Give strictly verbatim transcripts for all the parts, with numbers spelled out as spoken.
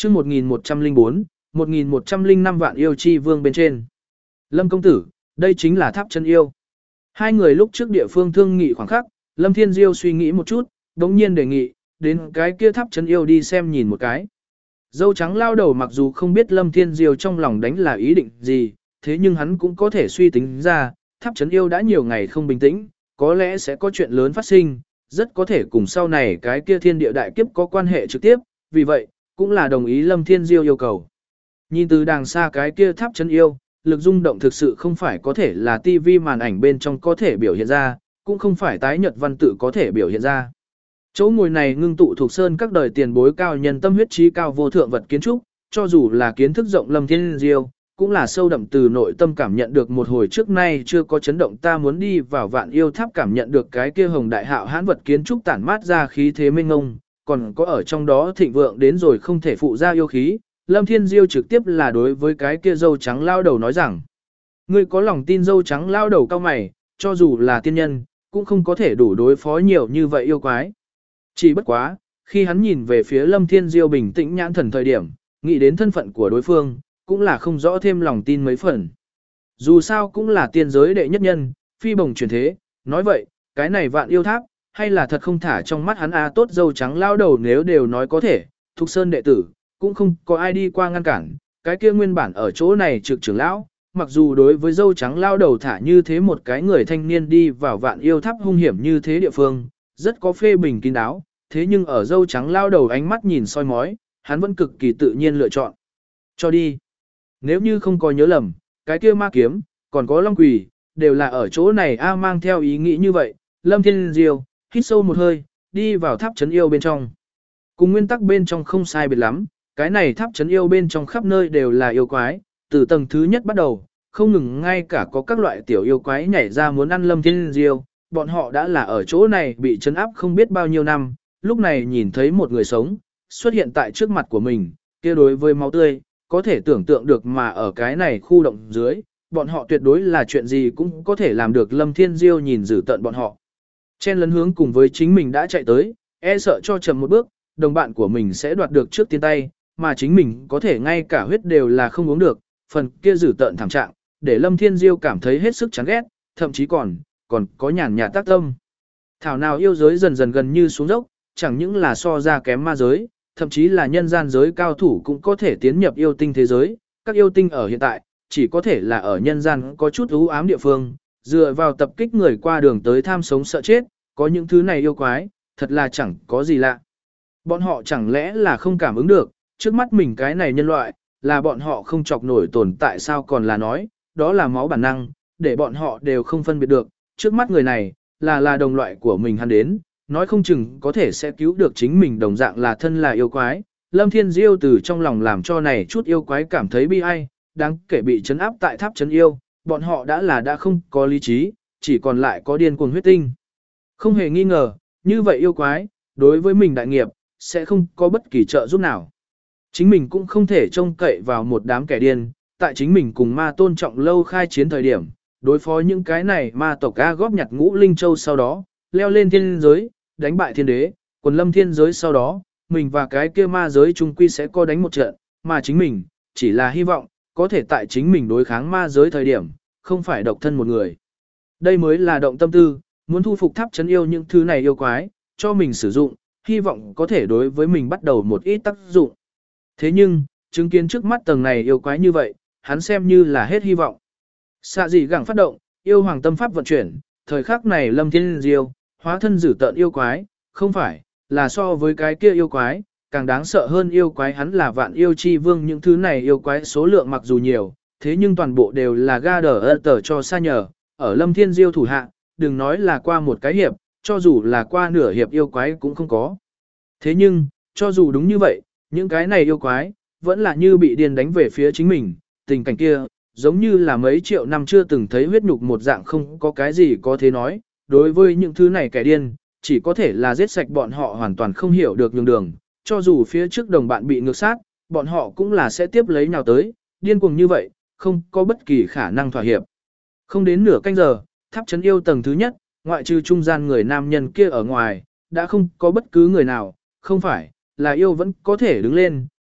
chương một nghìn một trăm lẻ bốn, một nghìn một trăm lẻ năm vạn yêu chi vương bên trên. Lâm công tử, đây chính là tháp chân yêu. Hai người lúc trước địa phương thương nghị khoảng khắc, Lâm Thiên Diêu suy nghĩ một chút, đống nhiên đề nghị, đến cái kia tháp chân yêu đi xem nhìn một cái. Dâu trắng lao đầu mặc dù không biết Lâm Thiên Diêu trong lòng đánh là ý định gì, thế nhưng hắn cũng có thể suy tính ra, tháp chân yêu đã nhiều ngày không bình tĩnh, có lẽ sẽ có chuyện lớn phát sinh, rất có thể cùng sau này cái kia thiên địa đại kiếp có quan hệ trực tiếp, vì vậy, cũng là đồng ý Lâm Thiên Diêu yêu cầu. Nhìn từ đàng xa cái kia tháp chân yêu, lực rung động thực sự không phải có thể là tivi màn ảnh bên trong có thể biểu hiện ra, cũng không phải tái nhật văn tự có thể biểu hiện ra. Chỗ ngồi này ngưng tụ thuộc sơn các đời tiền bối cao nhân tâm huyết trí cao vô thượng vật kiến trúc, cho dù là kiến thức rộng Lâm Thiên Diêu, cũng là sâu đậm từ nội tâm cảm nhận được một hồi trước nay chưa có chấn động, ta muốn đi vào vạn yêu tháp cảm nhận được cái kia hồng đại hạo hãn vật kiến trúc tản mát ra khí thế mênh ngông, còn có ở trong đó thịnh vượng đến rồi không thể phụ ra yêu khí. Lâm Thiên Diêu trực tiếp là đối với cái kia dâu trắng lao đầu nói rằng, ngươi có lòng tin? Dâu trắng lao đầu cao mày, cho dù là tiên nhân, cũng không có thể đủ đối phó nhiều như vậy yêu quái. Chỉ bất quá, khi hắn nhìn về phía Lâm Thiên Diêu bình tĩnh nhãn thần thời điểm, nghĩ đến thân phận của đối phương, cũng là không rõ thêm lòng tin mấy phần. Dù sao cũng là tiên giới đệ nhất nhân, phi bồng chuyển thế, nói vậy, cái này vạn yêu tháp, hay là thật không thả trong mắt hắn a tốt dâu trắng lao đầu nếu đều nói có thể, Thục Sơn đệ tử, cũng không có ai đi qua ngăn cản, cái kia nguyên bản ở chỗ này trực trưởng lão, mặc dù đối với dâu trắng lao đầu thả như thế một cái người thanh niên đi vào vạn yêu tháp hung hiểm như thế địa phương, rất có phê bình kín đáo, thế nhưng ở dâu trắng lao đầu ánh mắt nhìn soi mói, hắn vẫn cực kỳ tự nhiên lựa chọn. Cho đi. Nếu như không có nhớ lầm, cái kia ma kiếm, còn có long quỷ, đều là ở chỗ này a mang theo ý nghĩ như vậy, Lâm Thiên Diêu, hít sâu một hơi, đi vào tháp trấn yêu bên trong. Cùng nguyên tắc bên trong không sai biệt lắm, cái này tháp trấn yêu bên trong khắp nơi đều là yêu quái, từ tầng thứ nhất bắt đầu, không ngừng ngay cả có các loại tiểu yêu quái nhảy ra muốn ăn Lâm Thiên Diêu, bọn họ đã là ở chỗ này bị trấn áp không biết bao nhiêu năm, lúc này nhìn thấy một người sống, xuất hiện tại trước mặt của mình, kia đối với máu tươi, có thể tưởng tượng được mà ở cái này khu động dưới, bọn họ tuyệt đối là chuyện gì cũng có thể làm được. Lâm Thiên Diêu nhìn dữ tận bọn họ. Chen lấn hướng cùng với chính mình đã chạy tới, e sợ cho chậm một bước, đồng bạn của mình sẽ đoạt được trước tiên tay, mà chính mình có thể ngay cả huyết đều là không uống được, phần kia dữ tận thảm trạng, để Lâm Thiên Diêu cảm thấy hết sức chán ghét, thậm chí còn, còn có nhàn nhạt tác tâm. Thảo nào yêu giới dần dần gần như xuống dốc, chẳng những là so ra kém ma giới, thậm chí là nhân gian giới cao thủ cũng có thể tiến nhập yêu tinh thế giới, các yêu tinh ở hiện tại, chỉ có thể là ở nhân gian có chút u ám địa phương, dựa vào tập kích người qua đường tới tham sống sợ chết, có những thứ này yêu quái, thật là chẳng có gì lạ. Bọn họ chẳng lẽ là không cảm ứng được, trước mắt mình cái này nhân loại, là bọn họ không chọc nổi tồn tại sao còn là nói, đó là máu bản năng, để bọn họ đều không phân biệt được, trước mắt người này, là là đồng loại của mình hắn đến, nói không chừng có thể sẽ cứu được chính mình đồng dạng là thân là yêu quái. Lâm Thiên Diêu từ trong lòng làm cho này chút yêu quái cảm thấy bi ai, đáng kể bị trấn áp tại tháp trấn yêu, bọn họ đã là đã không có lý trí, chỉ còn lại có điên cuồng huyết tinh. Không hề nghi ngờ, như vậy yêu quái, đối với mình đại nghiệp, sẽ không có bất kỳ trợ giúp nào. Chính mình cũng không thể trông cậy vào một đám kẻ điên, tại chính mình cùng ma tôn trọng lâu khai chiến thời điểm, đối phó những cái này ma tộc A góp nhặt ngũ linh châu sau đó, leo lên thiên giới, đánh bại thiên đế, quần lâm thiên giới sau đó, mình và cái kia ma giới chung quy sẽ có đánh một trận, mà chính mình, chỉ là hy vọng, có thể tại chính mình đối kháng ma giới thời điểm, không phải độc thân một người. Đây mới là động tâm tư, muốn thu phục tháp trấn yêu những thứ này yêu quái, cho mình sử dụng, hy vọng có thể đối với mình bắt đầu một ít tác dụng. Thế nhưng, chứng kiến trước mắt tầng này yêu quái như vậy, hắn xem như là hết hy vọng. Xạ dị gẳng phát động, yêu hoàng tâm pháp vận chuyển, thời khắc này Lâm Thiên Diêu, hóa thân dữ tợn yêu quái, không phải, là so với cái kia yêu quái, càng đáng sợ hơn yêu quái hắn là vạn yêu chi vương. Những thứ này yêu quái số lượng mặc dù nhiều, thế nhưng toàn bộ đều là ga đờ ơ tờ cho xa nhờ, ở Lâm Thiên Diêu thủ hạ, đừng nói là qua một cái hiệp, cho dù là qua nửa hiệp yêu quái cũng không có. Thế nhưng, cho dù đúng như vậy, những cái này yêu quái, vẫn là như bị điên đánh về phía chính mình, tình cảnh kia, giống như là mấy triệu năm chưa từng thấy huyết nhục một dạng không có cái gì có thể nói, đối với những thứ này kẻ điên, chỉ có thể là giết sạch bọn họ hoàn toàn không hiểu được nhường đường, cho dù phía trước đồng bạn bị ngược sát, bọn họ cũng là sẽ tiếp lấy nhào tới, điên cuồng như vậy, không có bất kỳ khả năng thỏa hiệp. Không đến nửa canh giờ, tháp trấn yêu tầng thứ nhất, ngoại trừ trung gian người nam nhân kia ở ngoài, đã không có bất cứ người nào, không phải, là yêu vẫn có thể đứng lên,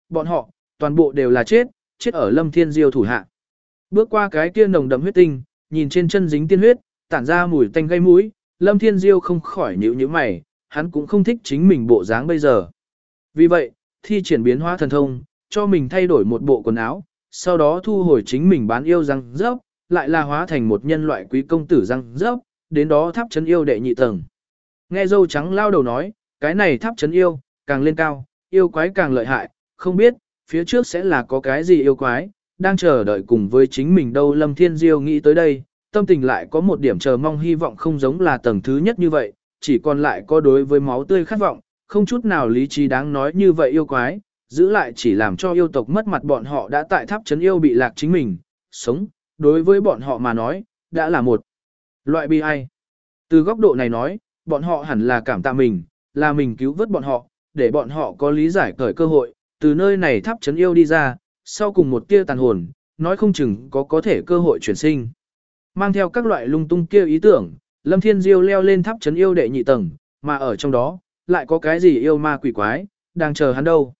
bọn họ, toàn bộ đều là chết, chết ở Lâm Thiên Diêu thủ hạ. Bước qua cái kia nồng đậm huyết tinh, nhìn trên chân dính tiên huyết, tản ra mùi tanh gây mũi, Lâm Thiên Diêu không khỏi nhíu nhíu mày, hắn cũng không thích chính mình bộ dáng bây giờ. Vì vậy, thi triển biến hóa thần thông, cho mình thay đổi một bộ quần áo, sau đó thu hồi chính mình bán yêu răng rớp, lại là hóa thành một nhân loại quý công tử răng rớp, đến đó tháp chấn yêu đệ nhị tầng. Nghe dâu trắng lao đầu nói, cái này tháp chấn yêu, càng lên cao, yêu quái càng lợi hại, không biết, phía trước sẽ là có cái gì yêu quái, đang chờ đợi cùng với chính mình đâu. Lâm Thiên Diêu nghĩ tới đây, tâm tình lại có một điểm chờ mong, hy vọng không giống là tầng thứ nhất như vậy, chỉ còn lại có đối với máu tươi khát vọng, không chút nào lý trí đáng nói như vậy yêu quái, giữ lại chỉ làm cho yêu tộc mất mặt. Bọn họ đã tại tháp chấn yêu bị lạc chính mình, sống, đối với bọn họ mà nói, đã là một loại bi ai. Từ góc độ này nói, bọn họ hẳn là cảm tạ mình, là mình cứu vớt bọn họ, để bọn họ có lý giải cởi cơ hội, từ nơi này tháp chấn yêu đi ra, sau cùng một tia tàn hồn, nói không chừng có có thể cơ hội chuyển sinh. Mang theo các loại lung tung kia ý tưởng, Lâm Thiên Diêu leo lên tháp chấn yêu đệ nhị tầng, mà ở trong đó, lại có cái gì yêu ma quỷ quái, đang chờ hắn đâu.